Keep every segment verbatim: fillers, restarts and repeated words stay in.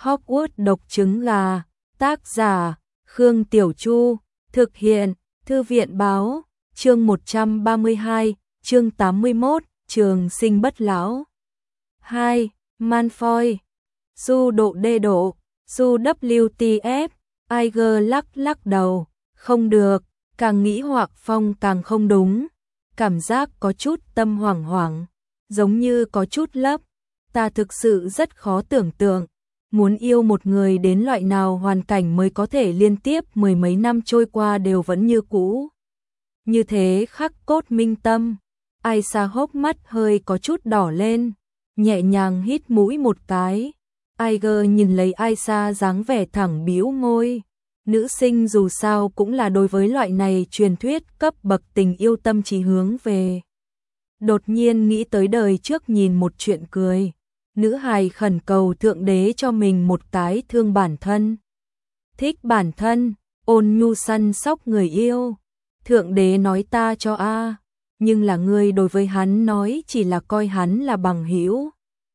Hogwarts độc trứng gà, tác giả, Khương Tiểu Chu, thực hiện, Thư viện báo, chương một trăm ba mươi hai, chương tám mươi mốt, trường sinh bất lão. hai. Malfoy. Du độ đê độ, du W T F, Iger lắc lắc đầu, không được, càng nghĩ Hoạc Phong càng không đúng, cảm giác có chút tâm hoảng hoảng, giống như có chút lấp, ta thực sự rất khó tưởng tượng, muốn yêu một người đến loại nào hoàn cảnh mới có thể liên tiếp mười mấy năm trôi qua đều vẫn như cũ. Như thế khắc cốt minh tâm, Aisha hốc mắt hơi có chút đỏ lên, nhẹ nhàng hít mũi một cái. Iger nhìn lấy Aisha dáng vẻ thẳng bĩu môi. Nữ sinh dù sao cũng là đối với loại này truyền thuyết cấp bậc tình yêu tâm trí hướng về. Đột nhiên nghĩ tới đời trước nhìn một chuyện cười. Nữ hài khẩn cầu thượng đế cho mình một cái thương bản thân. Thích bản thân, ôn nhu săn sóc người yêu. Thượng đế nói ta cho a, nhưng là ngươi đối với hắn nói chỉ là coi hắn là bằng hữu.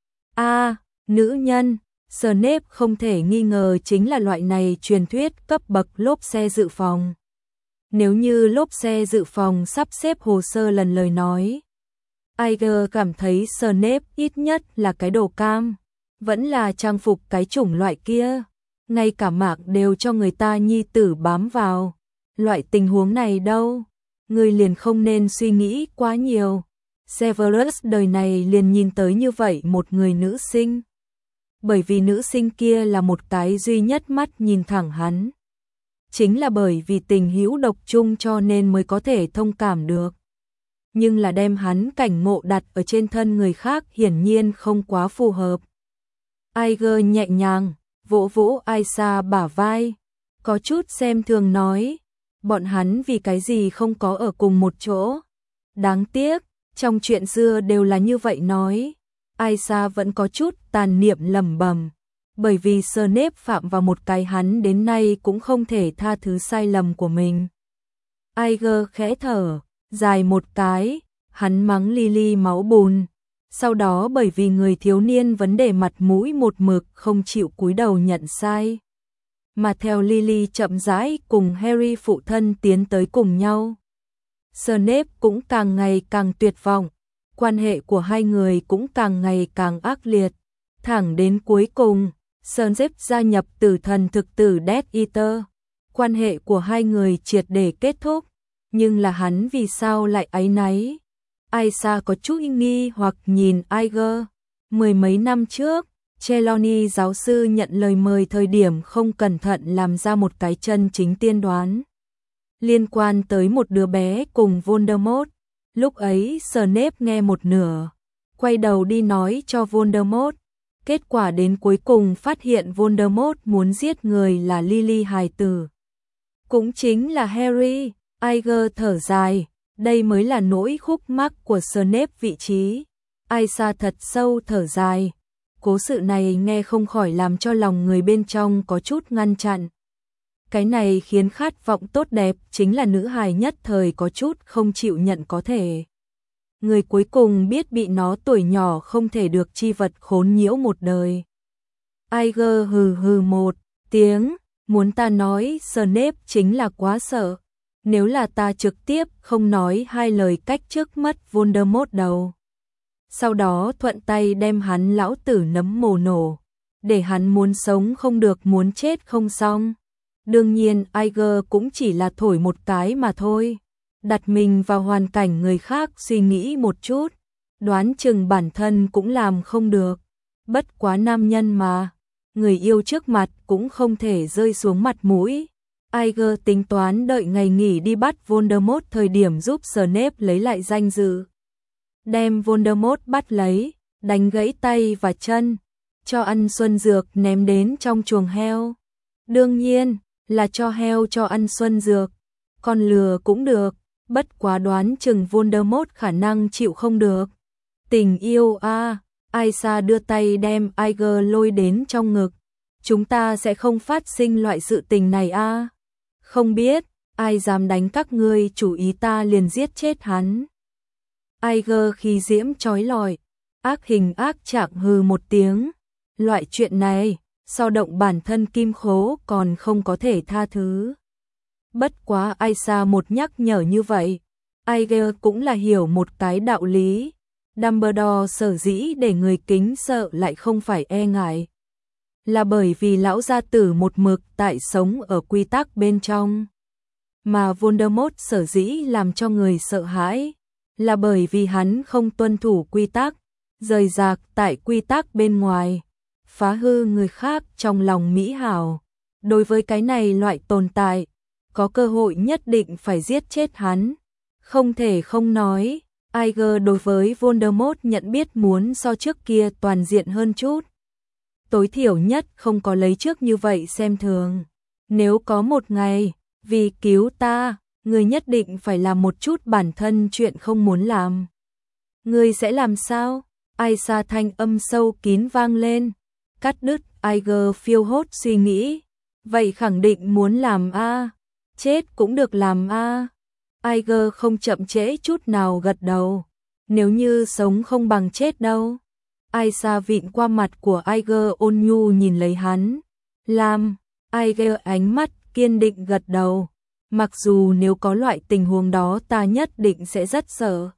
A, nữ nhân. Snape không thể nghi ngờ chính là loại này truyền thuyết cấp bậc lốp xe dự phòng. Nếu như lốp xe dự phòng sắp xếp hồ sơ lần lời nói, Iger cảm thấy Snape ít nhất là cái đồ cam, vẫn là trang phục cái chủng loại kia, ngay cả mạc đều cho người ta nhi tử bám vào. Loại tình huống này đâu, người liền không nên suy nghĩ quá nhiều. Severus đời này liền nhìn tới như vậy một người nữ sinh. Bởi vì nữ sinh kia là một cái duy nhất mắt nhìn thẳng hắn. Chính là bởi vì tình hữu độc chung cho nên mới có thể thông cảm được. Nhưng là đem hắn cảnh ngộ đặt ở trên thân người khác hiển nhiên không quá phù hợp. Iger nhẹ nhàng, vỗ vỗ Aisha bả vai, có chút xem thường nói, bọn hắn vì cái gì không có ở cùng một chỗ. Đáng tiếc, trong chuyện xưa đều là như vậy nói. Aisha vẫn có chút tàn niệm lẩm bẩm, bởi vì Snape phạm vào một cái hắn đến nay cũng không thể tha thứ sai lầm của mình. Iger khẽ thở, dài một cái, hắn mắng Lily máu bùn, sau đó bởi vì người thiếu niên vấn đề mặt mũi một mực không chịu cúi đầu nhận sai, mà theo Lily chậm rãi cùng Harry phụ thân tiến tới cùng nhau. Snape cũng càng ngày càng tuyệt vọng. Quan hệ của hai người cũng càng ngày càng ác liệt, thẳng đến cuối cùng, Snape gia nhập tử thần thực tử Death Eater. Quan hệ của hai người triệt để kết thúc, nhưng là hắn vì sao lại áy náy? Aisha có chút nghi hoặc nhìn Iger. Mười mấy năm trước, Trelawney giáo sư nhận lời mời thời điểm không cẩn thận làm ra một cái chân chính tiên đoán. Liên quan tới một đứa bé cùng Voldemort. Lúc ấy Snape nghe một nửa, quay đầu đi nói cho Voldemort. Kết quả đến cuối cùng phát hiện Voldemort muốn giết người là Lily hài tử. Cũng chính là Harry. Iger thở dài, đây mới là nỗi khúc mắc của Snape vị trí. Aisha thật sâu thở dài. Cố sự này nghe không khỏi làm cho lòng người bên trong có chút ngăn chặn. Cái này khiến khát vọng tốt đẹp chính là nữ hài nhất thời có chút không chịu nhận có thể. Người cuối cùng biết bị nó tuổi nhỏ không thể được chi vật khốn nhiễu một đời. Iger hừ hừ một tiếng, muốn ta nói Snape chính là quá sợ. Nếu là ta trực tiếp không nói hai lời cách trước mất Voldemort đầu. Sau đó thuận tay đem hắn lão tử nấm mồ nổ, để hắn muốn sống không được muốn chết không xong. Đương nhiên Iger cũng chỉ là thổi một cái mà thôi. Đặt mình vào hoàn cảnh người khác suy nghĩ một chút, đoán chừng bản thân cũng làm không được. Bất quá nam nhân mà, người yêu trước mặt cũng không thể rơi xuống mặt mũi. Iger tính toán đợi ngày nghỉ đi bắt Voldemort thời điểm giúp Snape lấy lại danh dự. Đem Voldemort bắt lấy, đánh gãy tay và chân, cho ăn xuân dược ném đến trong chuồng heo. Đương nhiên là cho heo cho ăn xuân dược, con lừa cũng được, bất quá đoán chừng Voldemort khả năng chịu không được. Tình yêu a, à, Aisha đưa tay đem Iger lôi đến trong ngực. Chúng ta sẽ không phát sinh loại sự tình này a. À. Không biết, ai dám đánh các ngươi chủ ý ta liền giết chết hắn. Iger khi diễm chói lọi, ác hình ác trạng hừ một tiếng. Loại chuyện này, so động bản thân kim khố còn không có thể tha thứ. Bất quá Aisha một nhắc nhở như vậy, Aeger cũng là hiểu một cái đạo lý. Dumbledore sở dĩ để người kính sợ lại không phải e ngại, là bởi vì lão gia tử một mực tại sống ở quy tắc bên trong. Mà Voldemort sở dĩ làm cho người sợ hãi, là bởi vì hắn không tuân thủ quy tắc, rời rạc tại quy tắc bên ngoài, phá hư người khác trong lòng mỹ hảo. Đối với cái này loại tồn tại, có cơ hội nhất định phải giết chết hắn. Không thể không nói, Aeger đối với Voldemort nhận biết muốn so trước kia toàn diện hơn chút. Tối thiểu nhất không có lấy trước như vậy xem thường. Nếu có một ngày, vì cứu ta, người nhất định phải làm một chút bản thân chuyện không muốn làm. Người sẽ làm sao? Aisha thanh âm sâu kín vang lên, cắt đứt Aeger phiêu hốt suy nghĩ. Vậy khẳng định muốn làm a, chết cũng được làm a. Aeger không chậm trễ chút nào gật đầu. Nếu như sống không bằng chết đâu. Aisha vịn qua mặt của Aeger ôn nhu nhìn lấy hắn. Làm. Aeger ánh mắt kiên định gật đầu. Mặc dù nếu có loại tình huống đó ta nhất định sẽ rất sợ.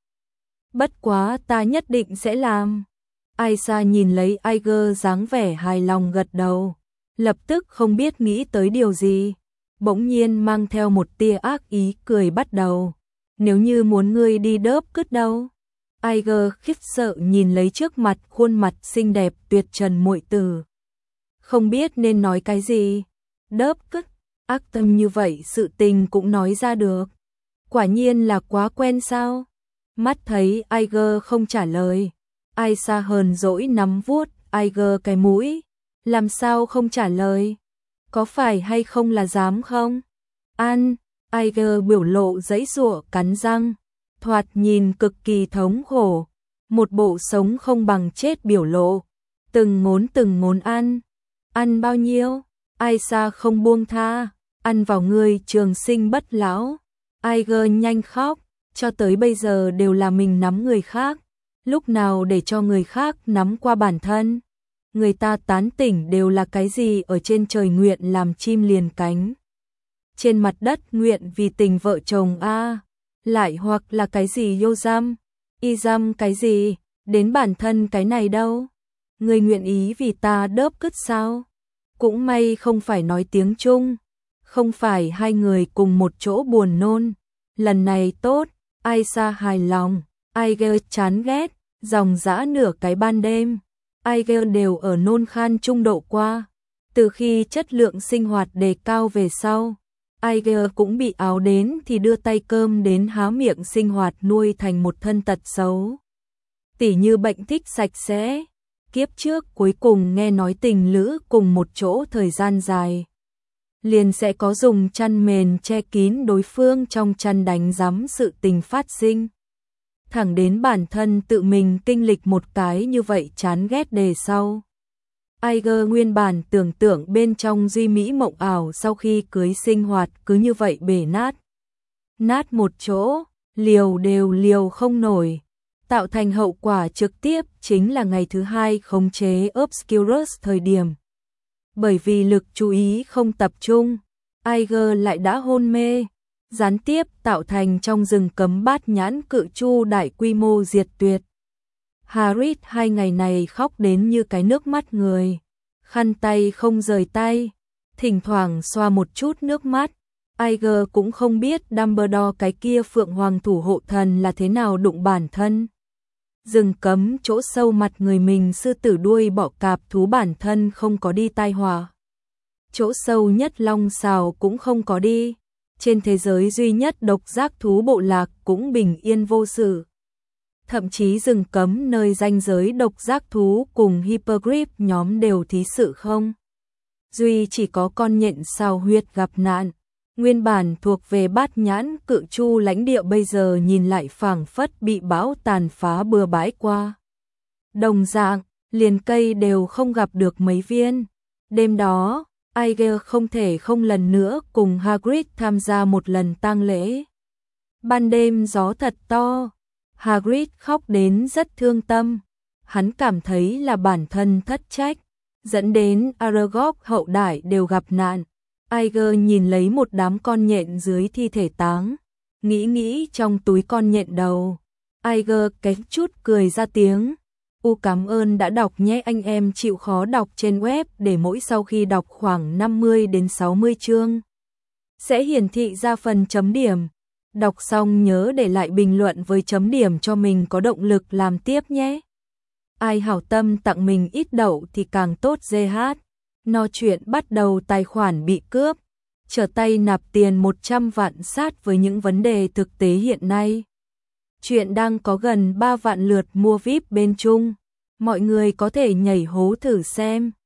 Bất quá ta nhất định sẽ làm. Aisha nhìn lấy Aeger dáng vẻ hài lòng gật đầu. Lập tức không biết nghĩ tới điều gì. Bỗng nhiên mang theo một tia ác ý cười bắt đầu. Nếu như muốn ngươi đi đớp cứt đâu? Aeger khiếp sợ nhìn lấy trước mặt khuôn mặt xinh đẹp tuyệt trần muội tử. Không biết nên nói cái gì. Đớp cứt, ác tâm như vậy sự tình cũng nói ra được. Quả nhiên là quá quen sao? Mắt thấy Aeger không trả lời. Aisha hờn dỗi nắm vuốt Aeger cái mũi. Làm sao không trả lời? Có phải hay không là dám không? Ăn, Aeger biểu lộ giãy giụa cắn răng, thoạt nhìn cực kỳ thống khổ, một bộ sống không bằng chết biểu lộ, từng ngốn từng ngốn ăn. Ăn bao nhiêu? Aisha không buông tha, ăn vào người trường sinh bất lão. Aeger nhanh khóc, cho tới bây giờ đều là mình nắm người khác, lúc nào để cho người khác nắm qua bản thân. Người ta tán tỉnh đều là cái gì ở trên trời nguyện làm chim liền cánh, trên mặt đất nguyện vì tình vợ chồng a, lại hoặc là cái gì yêu dâm, y dâm cái gì, đến bản thân cái này đâu. Người nguyện ý vì ta đớp cứt sao? Cũng may không phải nói tiếng Trung, không phải hai người cùng một chỗ buồn nôn. Lần này tốt, Aisha hài lòng, Aeger chán ghét, dòng dã nửa cái ban đêm. Aeger đều ở nôn khan trung độ qua. Từ khi chất lượng sinh hoạt đề cao về sau, Aeger cũng bị áo đến thì đưa tay cơm đến há miệng sinh hoạt nuôi thành một thân tật xấu. Tỉ như bệnh thích sạch sẽ, kiếp trước cuối cùng nghe nói tình lữ cùng một chỗ thời gian dài, liền sẽ có dùng chăn mền che kín đối phương trong chăn đánh giấm sự tình phát sinh. Thẳng đến bản thân tự mình kinh lịch một cái như vậy chán ghét đề sau. Aeger nguyên bản tưởng tượng bên trong duy mỹ mộng ảo sau khi cưới sinh hoạt cứ như vậy bể nát. Nát một chỗ, liều đều liều không nổi. Tạo thành hậu quả trực tiếp chính là ngày thứ hai khống chế Obscurus thời điểm. Bởi vì lực chú ý không tập trung, Aeger lại đã hôn mê. Gián tiếp tạo thành trong rừng cấm bát nhãn cự chu đại quy mô diệt tuyệt. Hagrid hai ngày này khóc đến như cái nước mắt người, khăn tay không rời tay, thỉnh thoảng xoa một chút nước mắt. Aeger cũng không biết Dumbledore cái kia phượng hoàng thủ hộ thần là thế nào đụng bản thân. Rừng cấm chỗ sâu mặt người mình sư tử đuôi bọ cạp thú bản thân không có đi tai họa. Chỗ sâu nhất long xào cũng không có đi. Trên thế giới duy nhất độc giác thú bộ lạc cũng bình yên vô sự. Thậm chí rừng cấm nơi ranh giới độc giác thú cùng Hippogriff nhóm đều thí sự không. Duy chỉ có con nhện sao huyệt gặp nạn. Nguyên bản thuộc về bát nhãn cự chu lãnh địa bây giờ nhìn lại phảng phất bị bão tàn phá bừa bãi qua. Đồng dạng, liền cây đều không gặp được mấy viên. Đêm đó, Aeger không thể không lần nữa cùng Hagrid tham gia một lần tang lễ. Ban đêm gió thật to, Hagrid khóc đến rất thương tâm. Hắn cảm thấy là bản thân thất trách, dẫn đến Aragog hậu đại đều gặp nạn. Aeger nhìn lấy một đám con nhện dưới thi thể táng, nghĩ nghĩ trong túi con nhện đầu. Aeger cái chút cười ra tiếng. U cảm ơn đã đọc nhé, anh em chịu khó đọc trên web để mỗi sau khi đọc khoảng năm mươi đến sáu mươi chương sẽ hiển thị ra phần chấm điểm. Đọc xong nhớ để lại bình luận với chấm điểm cho mình có động lực làm tiếp nhé. Ai hảo tâm tặng mình ít đậu thì càng tốt. giê hát. No chuyện bắt đầu tài khoản bị cướp, trở tay nạp tiền một trăm vạn sát với những vấn đề thực tế hiện nay. Chuyện đang có gần ba vạn lượt mua víp bên Trung. Mọi người có thể nhảy hố thử xem.